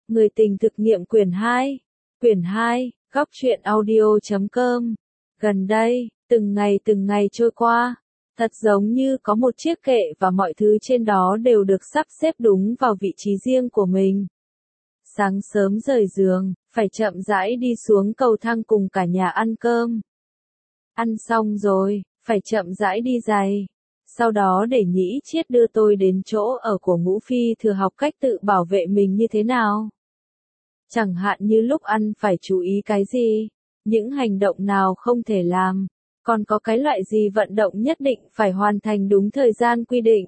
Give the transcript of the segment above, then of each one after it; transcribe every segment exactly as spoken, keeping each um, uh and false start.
Người tình thực nghiệm quyển hai. Quyển hai, góc truyện audio chấm com. Gần đây, từng ngày từng ngày trôi qua, thật giống như có một chiếc kệ và mọi thứ trên đó đều được sắp xếp đúng vào vị trí riêng của mình. Sáng sớm rời giường, phải chậm rãi đi xuống cầu thang cùng cả nhà ăn cơm. Ăn xong rồi, phải chậm rãi đi giày. Sau đó để Nhĩ Chiết đưa tôi đến chỗ ở của Ngũ Phi Thừa học cách tự bảo vệ mình như thế nào. Chẳng hạn như lúc ăn phải chú ý cái gì, những hành động nào không thể làm, còn có cái loại gì vận động nhất định phải hoàn thành đúng thời gian quy định.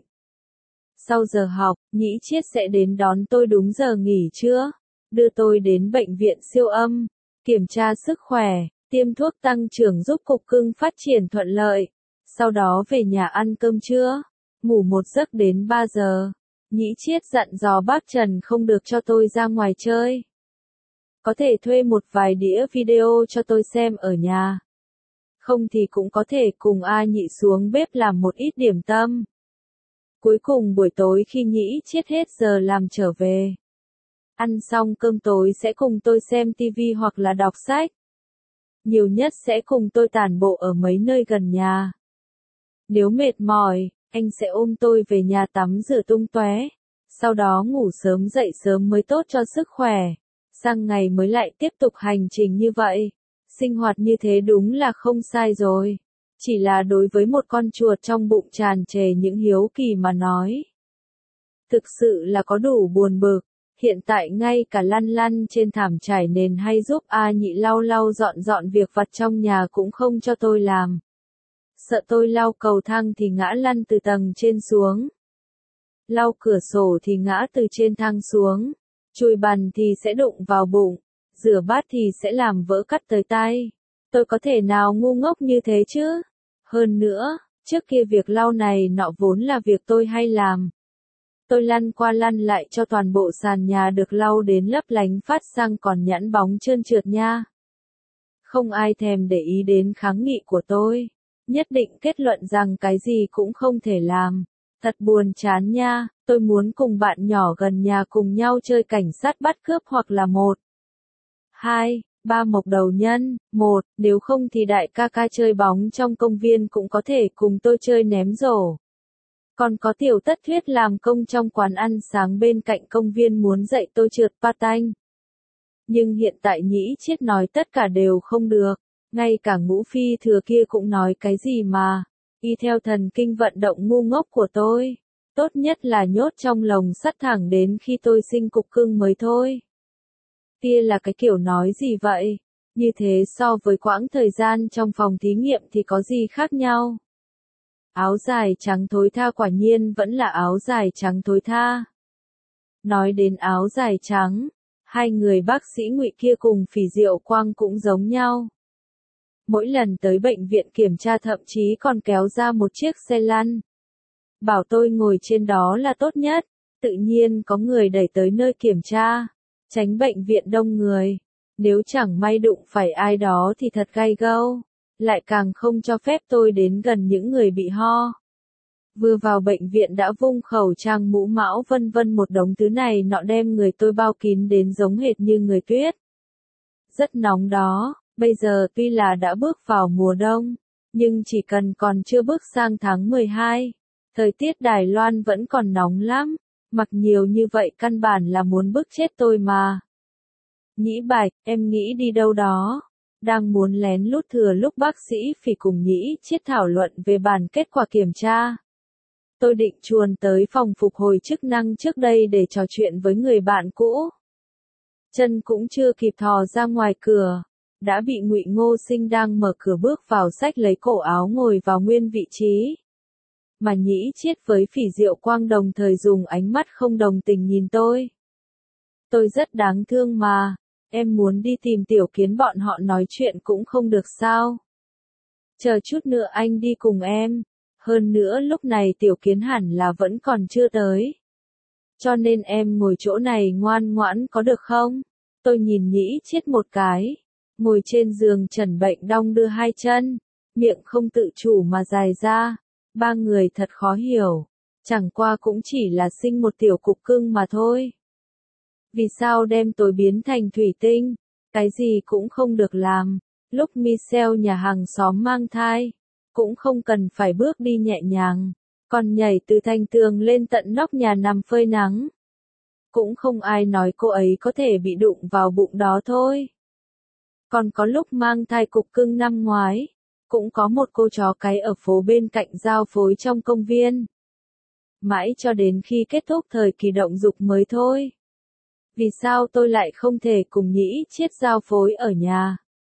Sau giờ học, Nhĩ Chiết sẽ đến đón tôi đúng giờ nghỉ trưa, đưa tôi đến bệnh viện siêu âm, kiểm tra sức khỏe, tiêm thuốc tăng trưởng giúp cục cưng phát triển thuận lợi. Sau đó về nhà ăn cơm trưa, ngủ một giấc đến ba giờ. Nhĩ Chiết dặn dò bác Trần không được cho tôi ra ngoài chơi. Có thể thuê một vài đĩa video cho tôi xem ở nhà. Không thì cũng có thể cùng A Nhị xuống bếp làm một ít điểm tâm. Cuối cùng buổi tối khi Nhĩ Chiết hết giờ làm trở về, ăn xong cơm tối sẽ cùng tôi xem tivi hoặc là đọc sách. Nhiều nhất sẽ cùng tôi tản bộ ở mấy nơi gần nhà. Nếu mệt mỏi, anh sẽ ôm tôi về nhà tắm rửa tung tóe, sau đó ngủ sớm dậy sớm mới tốt cho sức khỏe. Sang ngày mới lại tiếp tục hành trình như vậy. Sinh hoạt như thế đúng là không sai rồi. Chỉ là đối với một con chuột trong bụng tràn trề những hiếu kỳ mà nói. Thực sự là có đủ buồn bực. Hiện tại ngay cả lăn lăn trên thảm trải nền hay giúp A Nhị lau lau dọn dọn việc vặt trong nhà cũng không cho tôi làm. Sợ tôi lau cầu thang thì ngã lăn từ tầng trên xuống. Lau cửa sổ thì ngã từ trên thang xuống. Chùi bàn thì sẽ đụng vào bụng. Rửa bát thì sẽ làm vỡ cắt tới tay. Tôi có thể nào ngu ngốc như thế chứ? Hơn nữa, trước kia việc lau này nọ vốn là việc tôi hay làm. Tôi lăn qua lăn lại cho toàn bộ sàn nhà được lau đến lấp lánh phát sang còn nhẵn bóng trơn trượt nha. Không ai thèm để ý đến kháng nghị của tôi. Nhất định kết luận rằng cái gì cũng không thể làm. Thật buồn chán nha, tôi muốn cùng bạn nhỏ gần nhà cùng nhau chơi cảnh sát bắt cướp hoặc là một, hai, ba mộc đầu nhân, một, nếu không thì đại ca ca chơi bóng trong công viên cũng có thể cùng tôi chơi ném rổ. Còn có tiểu tất thuyết làm công trong quán ăn sáng bên cạnh công viên muốn dạy tôi trượt patin. Nhưng hiện tại Nhĩ Chiết nói tất cả đều không được, ngay cả Ngũ Phi Thừa kia cũng nói cái gì mà. Y theo thần kinh vận động ngu ngốc của tôi, tốt nhất là nhốt trong lồng sắt thẳng đến khi tôi sinh cục cưng mới thôi. Kia là cái kiểu nói gì vậy? Như thế so với quãng thời gian trong phòng thí nghiệm thì có gì khác nhau? Áo dài trắng thối tha quả nhiên vẫn là áo dài trắng thối tha. Nói đến áo dài trắng, hai người bác sĩ Ngụy kia cùng Phỉ Diệu Quang cũng giống nhau. Mỗi lần tới bệnh viện kiểm tra thậm chí còn kéo ra một chiếc xe lăn. Bảo tôi ngồi trên đó là tốt nhất, tự nhiên có người đẩy tới nơi kiểm tra, tránh bệnh viện đông người. Nếu chẳng may đụng phải ai đó thì thật gay gâu, lại càng không cho phép tôi đến gần những người bị ho. Vừa vào bệnh viện đã vung khẩu trang mũ mão vân vân một đống thứ này nọ đem người tôi bao kín đến giống hệt như người tuyết. Rất nóng đó. Bây giờ tuy là đã bước vào mùa đông, nhưng chỉ cần còn chưa bước sang tháng mười hai, thời tiết Đài Loan vẫn còn nóng lắm, mặc nhiều như vậy căn bản là muốn bức chết tôi mà. Nhĩ Bạch, em nghĩ đi đâu đó? Đang muốn lén lút thừa lúc bác sĩ Phỉ cùng Nhĩ Chiết thảo luận về bản kết quả kiểm tra. Tôi định chuồn tới phòng phục hồi chức năng trước đây để trò chuyện với người bạn cũ. Chân cũng chưa kịp thò ra ngoài cửa, đã bị Ngụy Ngô Sinh đang mở cửa bước vào xách lấy cổ áo ngồi vào nguyên vị trí. Mà Nhĩ Chiết với Phỉ Diệu Quang đồng thời dùng ánh mắt không đồng tình nhìn tôi. Tôi rất đáng thương mà, em muốn đi tìm Tiểu Kiến bọn họ nói chuyện cũng không được sao? Chờ chút nữa anh đi cùng em, hơn nữa lúc này Tiểu Kiến hẳn là vẫn còn chưa tới. Cho nên em ngồi chỗ này ngoan ngoãn có được không? Tôi nhìn Nhĩ Chiết một cái. Ngồi trên giường trần bệnh đong đưa hai chân, miệng không tự chủ mà dài ra. Ba người thật khó hiểu, chẳng qua cũng chỉ là sinh một tiểu cục cưng mà thôi. Vì sao đem tôi biến thành thủy tinh? Cái gì cũng không được làm. Lúc Michelle nhà hàng xóm mang thai, cũng không cần phải bước đi nhẹ nhàng, còn nhảy từ thành tường lên tận nóc nhà nằm phơi nắng. Cũng không ai nói cô ấy có thể bị đụng vào bụng đó thôi. Còn có lúc mang thai cục cưng năm ngoái, cũng có một cô chó cái ở phố bên cạnh giao phối trong công viên. Mãi cho đến khi kết thúc thời kỳ động dục mới thôi. Vì sao tôi lại không thể cùng Nhĩ Chiết giao phối ở nhà?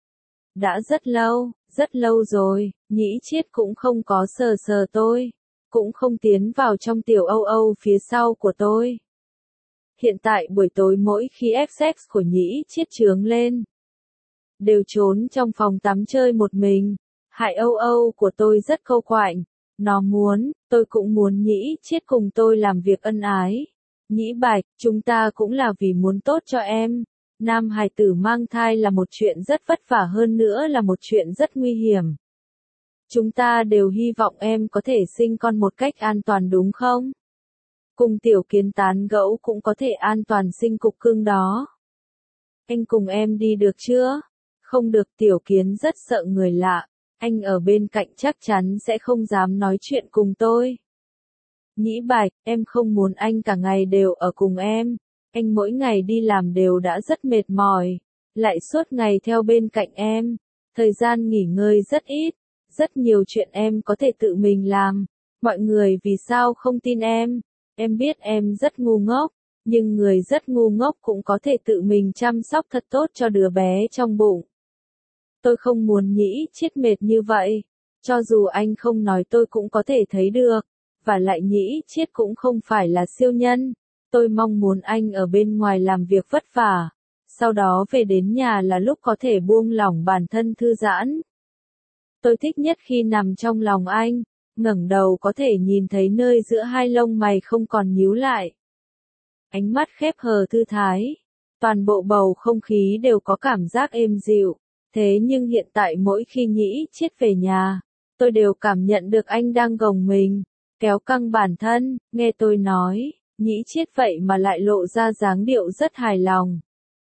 Đã rất lâu, rất lâu rồi, Nhĩ Chiết cũng không có sờ sờ tôi, cũng không tiến vào trong tiểu Âu Âu phía sau của tôi. Hiện tại buổi tối mỗi khi ép sex của Nhĩ Chiết chướng lên, đều trốn trong phòng tắm chơi một mình. Hại Âu Âu của tôi rất câu quạnh, nó muốn, tôi cũng muốn Nhĩ Chiết cùng tôi làm việc ân ái. Nhĩ Bạch, chúng ta cũng là vì muốn tốt cho em. Nam hài tử mang thai là một chuyện rất vất vả, hơn nữa là một chuyện rất nguy hiểm. Chúng ta đều hy vọng em có thể sinh con một cách an toàn đúng không? Cùng Tiểu Kiến tán gẫu cũng có thể an toàn sinh cục cưng đó. Anh cùng em đi được chưa? Không được, Tiểu Kiến rất sợ người lạ. Anh ở bên cạnh chắc chắn sẽ không dám nói chuyện cùng tôi. Nhĩ Bạch, em không muốn anh cả ngày đều ở cùng em. Anh mỗi ngày đi làm đều đã rất mệt mỏi, lại suốt ngày theo bên cạnh em. Thời gian nghỉ ngơi rất ít, rất nhiều chuyện em có thể tự mình làm. Mọi người vì sao không tin em? Em biết em rất ngu ngốc, nhưng người rất ngu ngốc cũng có thể tự mình chăm sóc thật tốt cho đứa bé trong bụng. Tôi không muốn Nhĩ Chiết mệt như vậy. Cho dù anh không nói tôi cũng có thể thấy được. Và lại Nhĩ Chiết cũng không phải là siêu nhân. Tôi mong muốn anh ở bên ngoài làm việc vất vả. Sau đó về đến nhà là lúc có thể buông lỏng bản thân thư giãn. Tôi thích nhất khi nằm trong lòng anh, ngẩng đầu có thể nhìn thấy nơi giữa hai lông mày không còn nhíu lại. Ánh mắt khép hờ thư thái. Toàn bộ bầu không khí đều có cảm giác êm dịu. Thế nhưng hiện tại mỗi khi Nhĩ Chiết về nhà, tôi đều cảm nhận được anh đang gồng mình, kéo căng bản thân. Nghe tôi nói, Nhĩ Chiết vậy mà lại lộ ra dáng điệu rất hài lòng.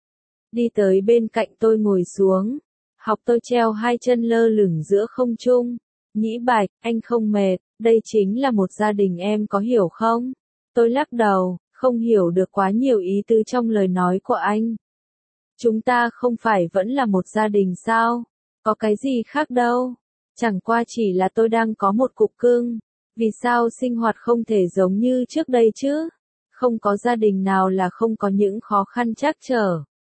Đi tới bên cạnh tôi ngồi xuống, học tôi treo hai chân lơ lửng giữa không trung. Nhĩ Bạch, anh không mệt, đây chính là một gia đình, em có hiểu không? Tôi lắc đầu, không hiểu được quá nhiều ý tứ trong lời nói của anh. Chúng ta không phải vẫn là một gia đình sao? Có cái gì khác đâu. Chẳng qua chỉ là tôi đang có một cục cưng. Vì sao sinh hoạt không thể giống như trước đây chứ? Không có gia đình nào là không có những khó khăn trắc trở.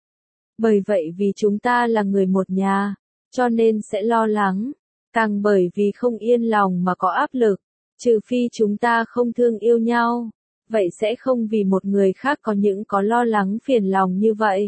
Bởi vậy vì chúng ta là người một nhà, cho nên sẽ lo lắng. Càng bởi vì không yên lòng mà có áp lực. Trừ phi chúng ta không thương yêu nhau. Vậy sẽ không vì một người khác có những có lo lắng phiền lòng như vậy.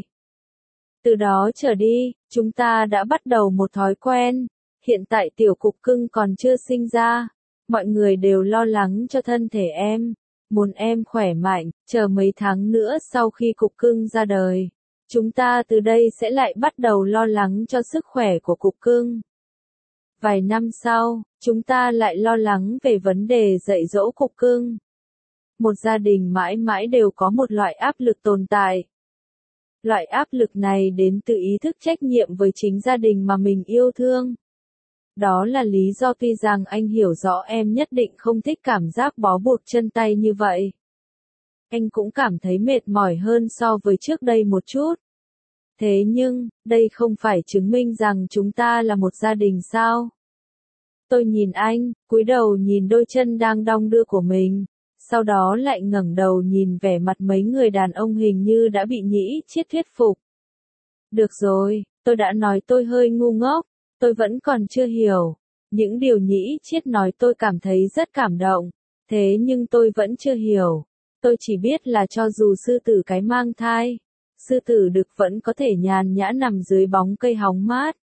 Từ đó trở đi, chúng ta đã bắt đầu một thói quen. Hiện tại tiểu cục cưng còn chưa sinh ra. Mọi người đều lo lắng cho thân thể em. Muốn em khỏe mạnh, chờ mấy tháng nữa sau khi cục cưng ra đời. Chúng ta từ đây sẽ lại bắt đầu lo lắng cho sức khỏe của cục cưng. Vài năm sau, chúng ta lại lo lắng về vấn đề dạy dỗ cục cưng. Một gia đình mãi mãi đều có một loại áp lực tồn tại. Loại áp lực này đến từ ý thức trách nhiệm với chính gia đình mà mình yêu thương. Đó là lý do tuy rằng anh hiểu rõ em nhất định không thích cảm giác bó buộc chân tay như vậy. Anh cũng cảm thấy mệt mỏi hơn so với trước đây một chút. Thế nhưng, đây không phải chứng minh rằng chúng ta là một gia đình sao? Tôi nhìn anh, cúi đầu nhìn đôi chân đang đong đưa của mình. Sau đó lại ngẩng đầu nhìn vẻ mặt mấy người đàn ông hình như đã bị Nhĩ Chiết thuyết phục. Được rồi, tôi đã nói tôi hơi ngu ngốc, tôi vẫn còn chưa hiểu. Những điều Nhĩ Chiết nói tôi cảm thấy rất cảm động, thế nhưng tôi vẫn chưa hiểu. Tôi chỉ biết là cho dù sư tử cái mang thai, sư tử đực vẫn có thể nhàn nhã nằm dưới bóng cây hóng mát.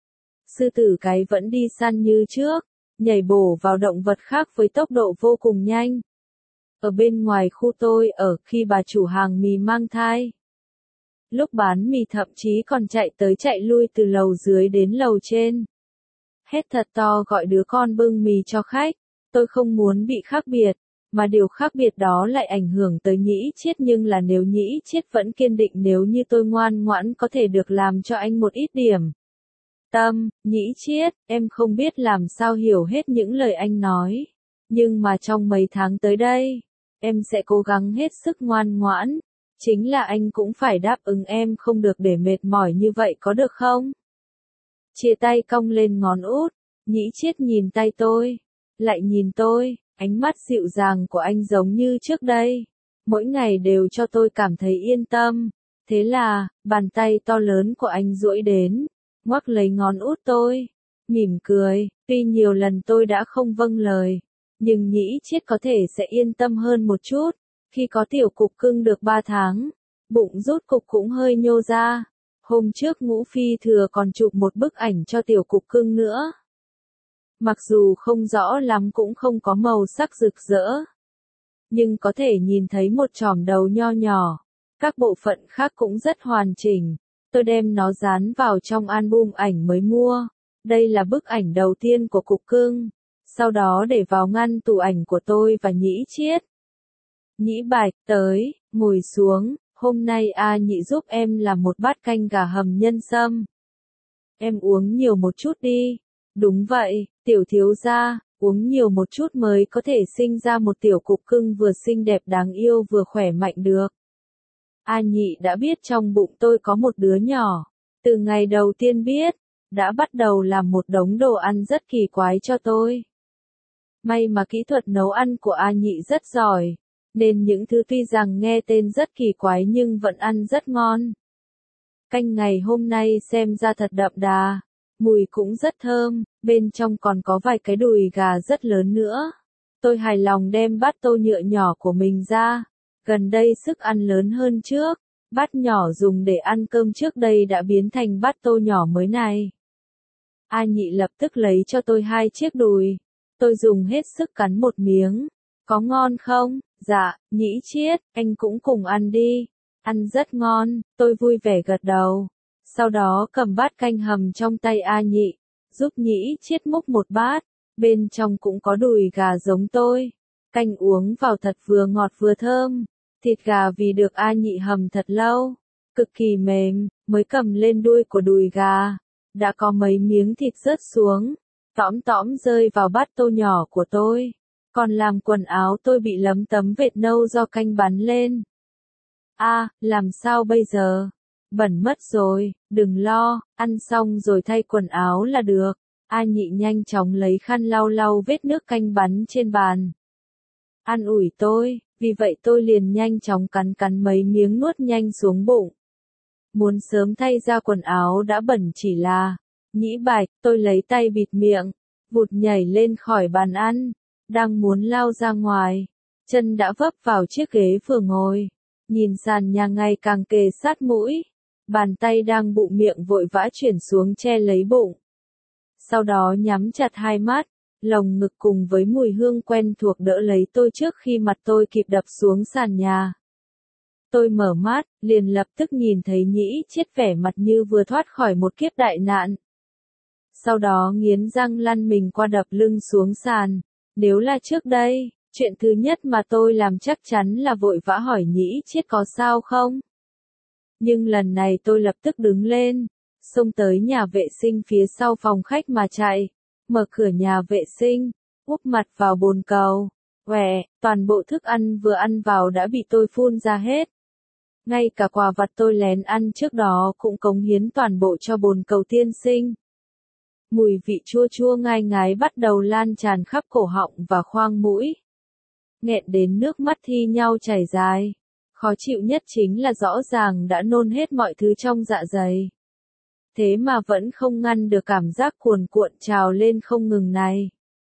Sư tử cái vẫn đi săn như trước, nhảy bổ vào động vật khác với tốc độ vô cùng nhanh. Ở bên ngoài khu tôi ở khi bà chủ hàng mì mang thai. Lúc bán mì thậm chí còn chạy tới chạy lui từ lầu dưới đến lầu trên. Hét thật to gọi đứa con bưng mì cho khách. Tôi không muốn bị khác biệt. Mà điều khác biệt đó lại ảnh hưởng tới Nhĩ Chiết, nhưng là nếu Nhĩ Chiết vẫn kiên định nếu như tôi ngoan ngoãn có thể được làm cho anh một ít điểm tâm, Nhĩ Chiết, em không biết làm sao hiểu hết những lời anh nói. Nhưng mà trong mấy tháng tới đây, em sẽ cố gắng hết sức ngoan ngoãn. Chính là anh cũng phải đáp ứng em không được để mệt mỏi như vậy có được không? Chia tay cong lên ngón út, Nhĩ Chiết nhìn tay tôi, lại nhìn tôi, ánh mắt dịu dàng của anh giống như trước đây. Mỗi ngày đều cho tôi cảm thấy yên tâm. Thế là, bàn tay to lớn của anh duỗi đến, ngoắc lấy ngón út tôi, mỉm cười, tuy nhiều lần tôi đã không vâng lời, nhưng Nhĩ Chiết có thể sẽ yên tâm hơn một chút. Khi có tiểu cục cưng được ba tháng, bụng rốt cục cũng hơi nhô ra. Hôm trước Ngũ Phi Thừa còn chụp một bức ảnh cho tiểu cục cưng nữa. Mặc dù không rõ lắm cũng không có màu sắc rực rỡ, nhưng có thể nhìn thấy một chòm đầu nho nhỏ. Các bộ phận khác cũng rất hoàn chỉnh. Tôi đem nó dán vào trong album ảnh mới mua. Đây là bức ảnh đầu tiên của cục cưng. Sau đó để vào ngăn tủ ảnh của tôi và Nhĩ Chiết. Nhĩ Bạch, tới, ngồi xuống, hôm nay A Nhị giúp em làm một bát canh gà hầm nhân sâm. Em uống nhiều một chút đi. Đúng vậy, tiểu thiếu gia, uống nhiều một chút mới có thể sinh ra một tiểu cục cưng vừa xinh đẹp đáng yêu vừa khỏe mạnh được. A Nhị đã biết trong bụng tôi có một đứa nhỏ. Từ ngày đầu tiên biết, đã bắt đầu làm một đống đồ ăn rất kỳ quái cho tôi. May mà kỹ thuật nấu ăn của A Nhị rất giỏi, nên những thứ tuy rằng nghe tên rất kỳ quái nhưng vẫn ăn rất ngon. Canh ngày hôm nay xem ra thật đậm đà, mùi cũng rất thơm, bên trong còn có vài cái đùi gà rất lớn nữa. Tôi hài lòng đem bát tô nhựa nhỏ của mình ra, gần đây sức ăn lớn hơn trước, bát nhỏ dùng để ăn cơm trước đây đã biến thành bát tô nhỏ mới này. A Nhị lập tức lấy cho tôi hai chiếc đùi, tôi dùng hết sức cắn một miếng. Có ngon không? Dạ, Nhĩ Chiết, anh cũng cùng ăn đi. Ăn rất ngon, tôi vui vẻ gật đầu. Sau đó cầm bát canh hầm trong tay A Nhị, giúp Nhĩ Chiết múc một bát, bên trong cũng có đùi gà giống tôi. Canh uống vào thật vừa ngọt vừa thơm, thịt gà vì được A Nhị hầm thật lâu, cực kỳ mềm, mới cầm lên đuôi của đùi gà, đã có mấy miếng thịt rớt xuống, tõm tõm rơi vào bát tô nhỏ của tôi. Còn làm quần áo tôi bị lấm tấm vệt nâu do canh bắn lên. A, à, làm sao bây giờ? Bẩn mất rồi, đừng lo, ăn xong rồi thay quần áo là được. A Nhị nhanh chóng lấy khăn lau lau vết nước canh bắn trên bàn. An ủi tôi, vì vậy tôi liền nhanh chóng cắn cắn mấy miếng nuốt nhanh xuống bụng. Muốn sớm thay ra quần áo đã bẩn chỉ là, Nhĩ Bạch, tôi lấy tay bịt miệng, vụt nhảy lên khỏi bàn ăn. Đang muốn lao ra ngoài, chân đã vấp vào chiếc ghế vừa ngồi, nhìn sàn nhà ngày càng kề sát mũi, bàn tay đang bụng miệng vội vã chuyển xuống che lấy bụng. Sau đó nhắm chặt hai mắt, lồng ngực cùng với mùi hương quen thuộc đỡ lấy tôi trước khi mặt tôi kịp đập xuống sàn nhà. Tôi mở mắt, liền lập tức nhìn thấy Nhĩ Chiết vẻ mặt như vừa thoát khỏi một kiếp đại nạn. Sau đó nghiến răng lăn mình qua đập lưng xuống sàn. Nếu là trước đây, chuyện thứ nhất mà tôi làm chắc chắn là vội vã hỏi Nhĩ Chiết có sao không. Nhưng lần này tôi lập tức đứng lên, xông tới nhà vệ sinh phía sau phòng khách mà chạy, mở cửa nhà vệ sinh, úp mặt vào bồn cầu. Quẹ, toàn bộ thức ăn vừa ăn vào đã bị tôi phun ra hết. Ngay cả quà vặt tôi lén ăn trước đó cũng cống hiến toàn bộ cho bồn cầu tiên sinh. Mùi vị chua chua ngai ngái bắt đầu lan tràn khắp cổ họng và khoang mũi. Nghẹn đến nước mắt thi nhau chảy dài. Khó chịu nhất chính là rõ ràng đã nôn hết mọi thứ trong dạ dày. Thế mà vẫn không ngăn được cảm giác cuồn cuộn trào lên không ngừng này.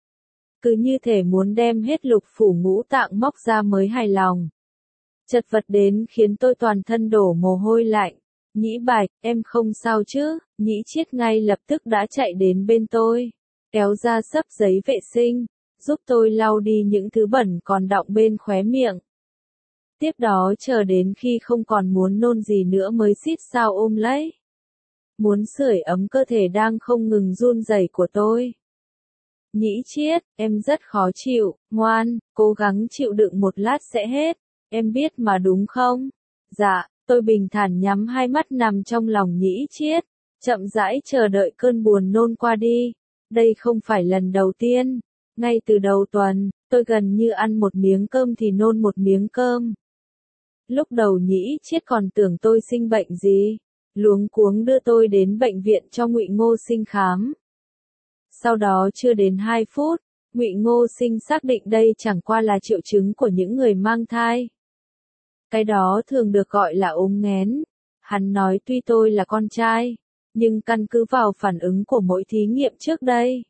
Cứ như thể muốn đem hết lục phủ ngũ tạng móc ra mới hài lòng. Chật vật đến khiến tôi toàn thân đổ mồ hôi lạnh. Nhĩ Bạch, em không sao chứ? Nhĩ Chiết ngay lập tức đã chạy đến bên tôi, kéo ra xấp giấy vệ sinh, giúp tôi lau đi những thứ bẩn còn đọng bên khóe miệng. Tiếp đó chờ đến khi không còn muốn nôn gì nữa mới xít sao ôm lấy. Muốn sưởi ấm cơ thể đang không ngừng run rẩy của tôi. Nhĩ Chiết, em rất khó chịu, ngoan, cố gắng chịu đựng một lát sẽ hết, em biết mà đúng không? Dạ, tôi bình thản nhắm hai mắt nằm trong lòng Nhĩ Chiết, chậm rãi chờ đợi cơn buồn nôn qua đi. Đây không phải lần đầu tiên, ngay từ đầu tuần, tôi gần như ăn một miếng cơm thì nôn một miếng cơm. Lúc đầu Nhĩ Chiết còn tưởng tôi sinh bệnh gì, luống cuống đưa tôi đến bệnh viện cho Ngụy Ngô Sinh khám. Sau đó chưa đến hai phút, Ngụy Ngô Sinh xác định đây chẳng qua là triệu chứng của những người mang thai. Cái đó thường được gọi là ốm nghén. Hắn nói tuy tôi là con trai, nhưng căn cứ vào phản ứng của mỗi thí nghiệm trước đây,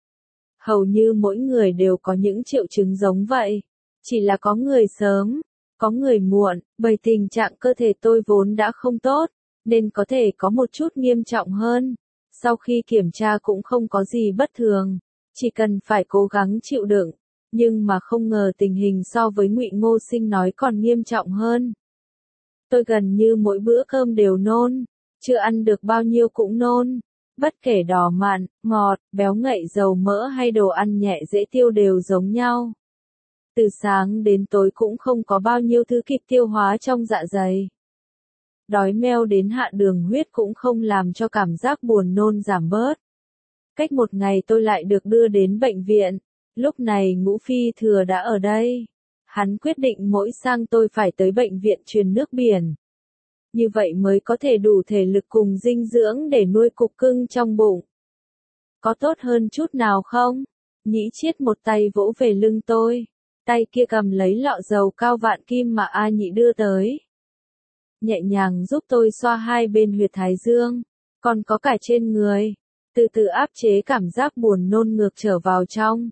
hầu như mỗi người đều có những triệu chứng giống vậy. Chỉ là có người sớm, có người muộn, bởi tình trạng cơ thể tôi vốn đã không tốt, nên có thể có một chút nghiêm trọng hơn. Sau khi kiểm tra cũng không có gì bất thường, chỉ cần phải cố gắng chịu đựng, nhưng mà không ngờ tình hình so với Ngụy Ngô Sinh nói còn nghiêm trọng hơn. Tôi gần như mỗi bữa cơm đều nôn, chưa ăn được bao nhiêu cũng nôn, bất kể đỏ mặn, ngọt, béo ngậy dầu mỡ hay đồ ăn nhẹ dễ tiêu đều giống nhau. Từ sáng đến tối cũng không có bao nhiêu thứ kịp tiêu hóa trong dạ dày. Đói meo đến hạ đường huyết cũng không làm cho cảm giác buồn nôn giảm bớt. Cách một ngày tôi lại được đưa đến bệnh viện, lúc này Ngũ Phi Thừa đã ở đây. Hắn quyết định mỗi sang tôi phải tới bệnh viện truyền nước biển. Như vậy mới có thể đủ thể lực cùng dinh dưỡng để nuôi cục cưng trong bụng. Có tốt hơn chút nào không? Nhĩ Chiết một tay vỗ về lưng tôi, tay kia cầm lấy lọ dầu cao vạn kim mà A Nhị đưa tới. Nhẹ nhàng giúp tôi xoa hai bên huyệt thái dương, còn có cả trên người, từ từ áp chế cảm giác buồn nôn ngược trở vào trong.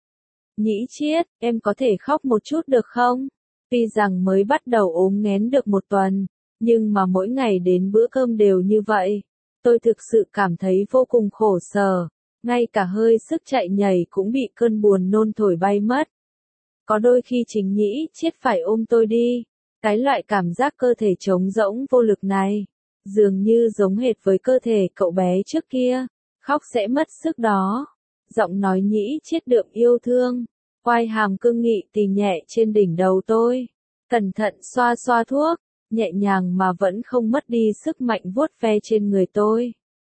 Nhĩ Chiết, em có thể khóc một chút được không? Tuy rằng mới bắt đầu ốm nghén được một tuần, nhưng mà mỗi ngày đến bữa cơm đều như vậy, tôi thực sự cảm thấy vô cùng khổ sở, ngay cả hơi sức chạy nhảy cũng bị cơn buồn nôn thổi bay mất. Có đôi khi chính Nhĩ Chiết phải ôm tôi đi, cái loại cảm giác cơ thể trống rỗng vô lực này, dường như giống hệt với cơ thể cậu bé trước kia, khóc sẽ mất sức đó. Giọng nói Nhĩ Chiết đượm yêu thương, quai hàm cương nghị tì nhẹ trên đỉnh đầu tôi, cẩn thận xoa xoa thuốc, nhẹ nhàng mà vẫn không mất đi sức mạnh vuốt ve trên người tôi.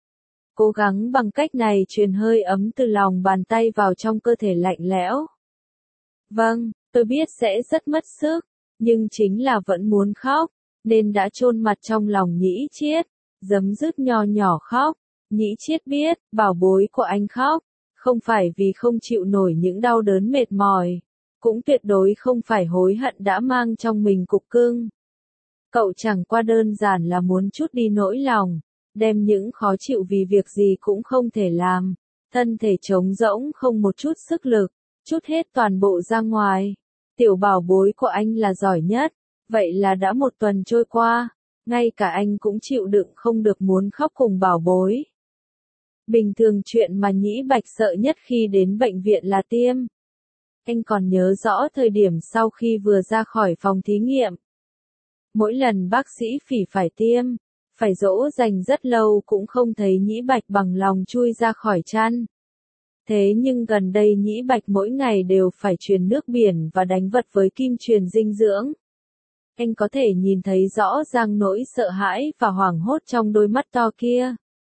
Cố gắng bằng cách này truyền hơi ấm từ lòng bàn tay vào trong cơ thể lạnh lẽo. Vâng, tôi biết sẽ rất mất sức, nhưng chính là vẫn muốn khóc, nên đã chôn mặt trong lòng Nhĩ Chiết, giấm dứt nho nhỏ khóc. Nhĩ Chiết biết, bảo bối của anh khóc, không phải vì không chịu nổi những đau đớn mệt mỏi, cũng tuyệt đối không phải hối hận đã mang trong mình cục cưng. Cậu chẳng qua đơn giản là muốn chút đi nỗi lòng, đem những khó chịu vì việc gì cũng không thể làm, thân thể trống rỗng không một chút sức lực, chút hết toàn bộ ra ngoài. Tiểu bảo bối của anh là giỏi nhất, vậy là đã một tuần trôi qua, ngay cả anh cũng chịu đựng không được muốn khóc cùng bảo bối. Bình thường chuyện mà Nhĩ Bạch sợ nhất khi đến bệnh viện là tiêm. Anh còn nhớ rõ thời điểm sau khi vừa ra khỏi phòng thí nghiệm. Mỗi lần bác sĩ phỉ phải tiêm, phải dỗ dành rất lâu cũng không thấy Nhĩ Bạch bằng lòng chui ra khỏi chăn. Thế nhưng gần đây Nhĩ Bạch mỗi ngày đều phải truyền nước biển và đánh vật với kim truyền dinh dưỡng. Anh có thể nhìn thấy rõ ràng nỗi sợ hãi và hoảng hốt trong đôi mắt to kia.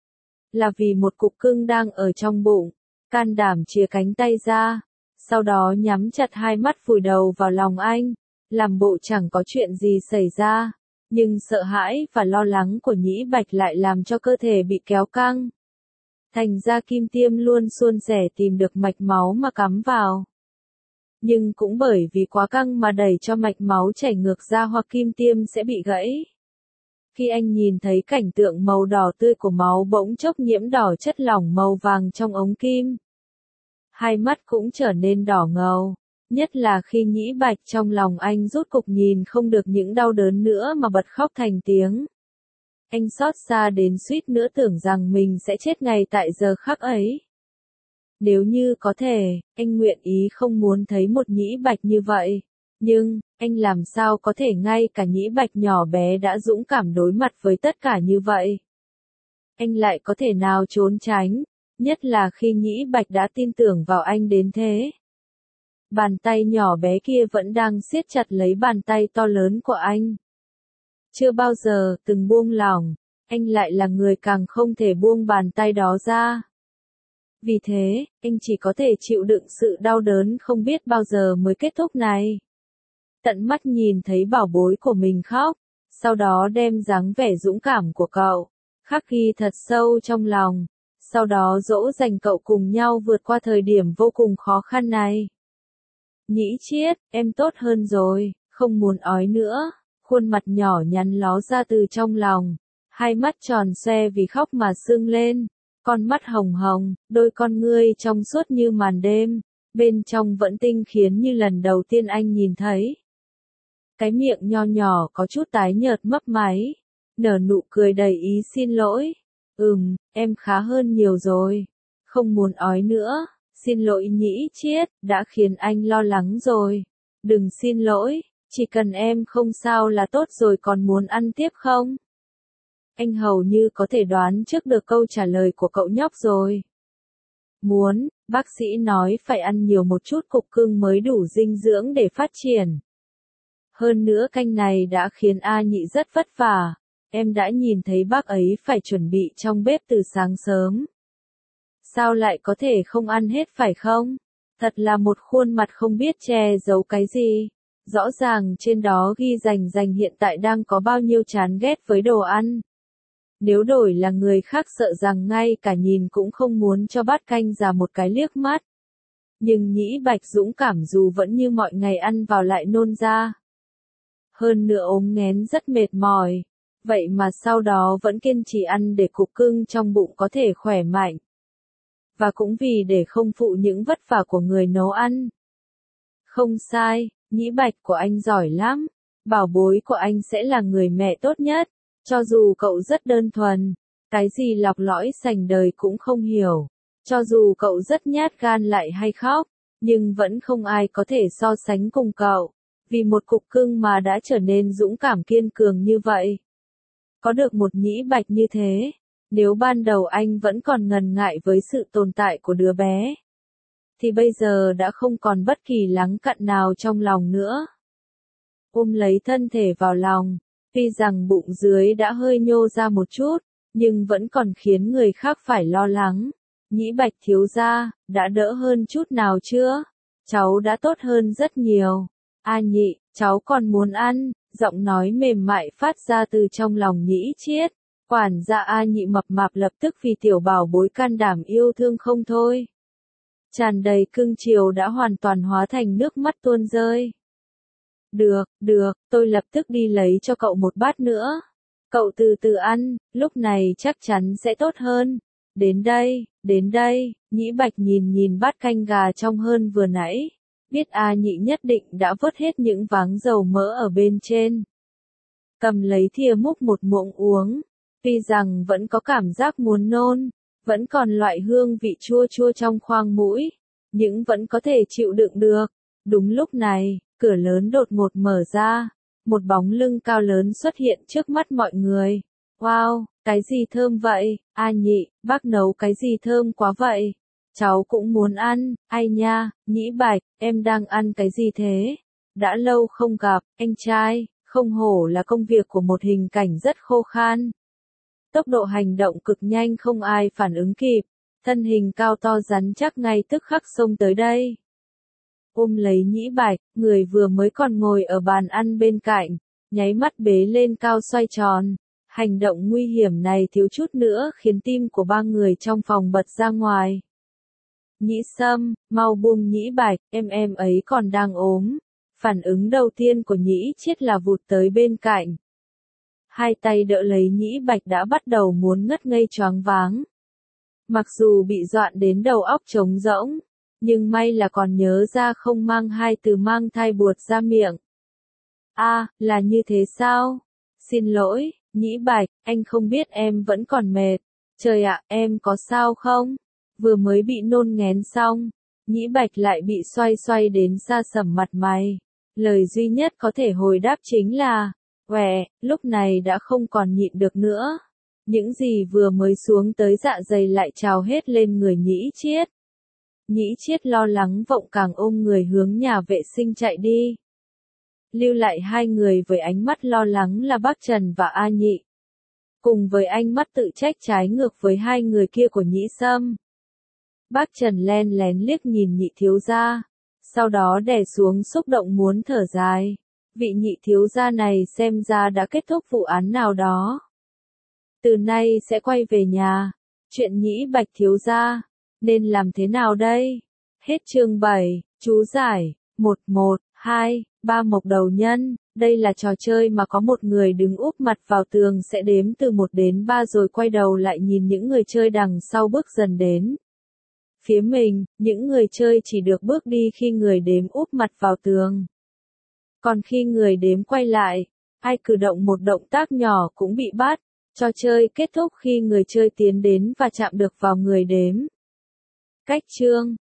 Là vì một cục cưng đang ở trong bụng, can đảm chìa cánh tay ra, sau đó nhắm chặt hai mắt vùi đầu vào lòng anh, làm bộ chẳng có chuyện gì xảy ra, nhưng sợ hãi và lo lắng của Nhĩ Bạch lại làm cho cơ thể bị kéo căng. Thành ra kim tiêm luôn suôn sẻ tìm được mạch máu mà cắm vào. Nhưng cũng bởi vì quá căng mà đẩy cho mạch máu chảy ngược ra hoặc kim tiêm sẽ bị gãy. Khi anh nhìn thấy cảnh tượng màu đỏ tươi của máu bỗng chốc nhiễm đỏ chất lỏng màu vàng trong ống kim, hai mắt cũng trở nên đỏ ngầu, nhất là khi Nhĩ Bạch trong lòng anh rốt cục nhìn không được những đau đớn nữa mà bật khóc thành tiếng. Anh xót xa đến suýt nữa tưởng rằng mình sẽ chết ngay tại giờ khắc ấy. Nếu như có thể, anh nguyện ý không muốn thấy một Nhĩ Bạch như vậy. Nhưng, anh làm sao có thể ngay cả Nhĩ Bạch nhỏ bé đã dũng cảm đối mặt với tất cả như vậy. Anh lại có thể nào trốn tránh, Nhất là khi Nhĩ Bạch đã tin tưởng vào anh đến thế. Bàn tay nhỏ bé kia vẫn đang siết chặt lấy bàn tay to lớn của anh. Chưa bao giờ từng buông lỏng, anh lại là người càng không thể buông bàn tay đó ra. Vì thế, anh chỉ có thể chịu đựng sự đau đớn không biết bao giờ mới kết thúc này. Tận mắt nhìn thấy bảo bối của mình khóc, sau đó đem dáng vẻ dũng cảm của cậu, khắc ghi thật sâu trong lòng, sau đó dỗ dành cậu cùng nhau vượt qua thời điểm vô cùng khó khăn này. Nhĩ Chiết, em tốt hơn rồi, không muốn ói nữa, khuôn mặt nhỏ nhắn ló ra từ trong lòng, hai mắt tròn xoe vì khóc mà sưng lên, con mắt hồng hồng, đôi con ngươi trong suốt như màn đêm, bên trong vẫn tinh khiết như lần đầu tiên anh nhìn thấy. Cái miệng nho nhỏ có chút tái nhợt mấp máy, nở nụ cười đầy ý xin lỗi. Ừm, em khá hơn nhiều rồi, không muốn ói nữa, xin lỗi Nhĩ Chiết, đã khiến anh lo lắng rồi. Đừng xin lỗi, chỉ cần em không sao là tốt rồi, còn muốn ăn tiếp không? Anh hầu như có thể đoán trước được câu trả lời của cậu nhóc rồi. Muốn, bác sĩ nói phải ăn nhiều một chút cục cưng mới đủ dinh dưỡng để phát triển. Hơn nữa canh này đã khiến A Nhị rất vất vả, em đã nhìn thấy bác ấy phải chuẩn bị trong bếp từ sáng sớm. Sao lại có thể không ăn hết phải không? Thật là một khuôn mặt không biết che giấu cái gì. Rõ ràng trên đó ghi rành rành hiện tại đang có bao nhiêu chán ghét với đồ ăn. Nếu đổi là người khác sợ rằng ngay cả nhìn cũng không muốn cho bát canh ra một cái liếc mắt. Nhưng Nhĩ Bạch dũng cảm dù vẫn như mọi ngày ăn vào lại nôn ra. Hơn nữa ốm nghén rất mệt mỏi. Vậy mà sau đó vẫn kiên trì ăn để cục cưng trong bụng có thể khỏe mạnh. Và cũng vì để không phụ những vất vả của người nấu ăn. Không sai, Nhĩ Bạch của anh giỏi lắm. Bảo bối của anh sẽ là người mẹ tốt nhất. Cho dù cậu rất đơn thuần, cái gì lọc lõi sành đời cũng không hiểu. Cho dù cậu rất nhát gan lại hay khóc, nhưng vẫn không ai có thể so sánh cùng cậu. Vì một cục cưng mà đã trở nên dũng cảm kiên cường như vậy. Có được một Nhĩ Bạch như thế, nếu ban đầu anh vẫn còn ngần ngại với sự tồn tại của đứa bé, thì bây giờ đã không còn bất kỳ lắng cặn nào trong lòng nữa. Ôm lấy thân thể vào lòng, tuy rằng bụng dưới đã hơi nhô ra một chút, nhưng vẫn còn khiến người khác phải lo lắng. Nhĩ Bạch thiếu gia, đã đỡ hơn chút nào chưa? Cháu đã tốt hơn rất nhiều. A Nhị, cháu còn muốn ăn, giọng nói mềm mại phát ra từ trong lòng Nhĩ Chiết. Quản gia A Nhị mập mạp lập tức vì tiểu bảo bối can đảm yêu thương không thôi. Tràn đầy cưng chiều đã hoàn toàn hóa thành nước mắt tuôn rơi. Được, được, tôi lập tức đi lấy cho cậu một bát nữa. Cậu từ từ ăn, lúc này chắc chắn sẽ tốt hơn. Đến đây, đến đây, Nhĩ Bạch nhìn nhìn bát canh gà trong hơn vừa nãy. Biết A Nhị nhất định đã vớt hết những váng dầu mỡ ở bên trên. Cầm lấy thìa múc một muỗng uống. Tuy rằng vẫn có cảm giác muốn nôn, vẫn còn loại hương vị chua chua trong khoang mũi, nhưng vẫn có thể chịu đựng được. Đúng lúc này, cửa lớn đột ngột mở ra, một bóng lưng cao lớn xuất hiện trước mắt mọi người. Wow, cái gì thơm vậy? A Nhị, bác nấu cái gì thơm quá vậy? Cháu cũng muốn ăn. Ai nha, Nhĩ Bạch, em đang ăn cái gì thế? Đã lâu không gặp, anh trai, không hổ là công việc của một hình cảnh rất khô khan. Tốc độ hành động cực nhanh không ai phản ứng kịp, thân hình cao to rắn chắc ngay tức khắc xông tới đây. Ôm lấy Nhĩ Bạch, người vừa mới còn ngồi ở bàn ăn bên cạnh, nháy mắt bế lên cao xoay tròn. Hành động nguy hiểm này thiếu chút nữa khiến tim của ba người trong phòng bật ra ngoài. Nhĩ Sâm, mau buông Nhĩ Bạch, em em ấy còn đang ốm. Phản ứng đầu tiên của Nhĩ Chiết là vụt tới bên cạnh. Hai tay đỡ lấy Nhĩ Bạch đã bắt đầu muốn ngất ngây choáng váng. Mặc dù bị dọa đến đầu óc trống rỗng, nhưng may là còn nhớ ra không mang hai từ mang thai buột ra miệng. A, à, là như thế sao? Xin lỗi, Nhĩ Bạch, anh không biết em vẫn còn mệt. Trời ạ, em có sao không? Vừa mới bị nôn nghén xong, Nhĩ Bạch lại bị xoay xoay đến xa sầm mặt mày. Lời duy nhất có thể hồi đáp chính là, "Quẹ", lúc này đã không còn nhịn được nữa. Những gì vừa mới xuống tới dạ dày lại trào hết lên người Nhĩ Chiết. Nhĩ Chiết lo lắng vọng càng ôm người hướng nhà vệ sinh chạy đi. Lưu lại hai người với ánh mắt lo lắng là bác Trần và A Nhị. Cùng với ánh mắt tự trách trái ngược với hai người kia của Nhĩ Sâm. Bác Trần len lén liếc nhìn Nhị thiếu gia, sau đó đè xuống xúc động muốn thở dài. Vị Nhị thiếu gia này xem ra đã kết thúc vụ án nào đó. Từ nay sẽ quay về nhà. Chuyện Nhĩ Bạch thiếu gia, nên làm thế nào đây? Hết chương bảy, chú giải, một một, hai, ba mộc đầu nhân. Đây là trò chơi mà có một người đứng úp mặt vào tường sẽ đếm từ một đến ba rồi quay đầu lại nhìn những người chơi đằng sau bước dần đến. Phía mình, những người chơi chỉ được bước đi khi người đếm úp mặt vào tường. Còn khi người đếm quay lại, ai cử động một động tác nhỏ cũng bị bắt. Trò chơi kết thúc khi người chơi tiến đến và chạm được vào người đếm. Cách chương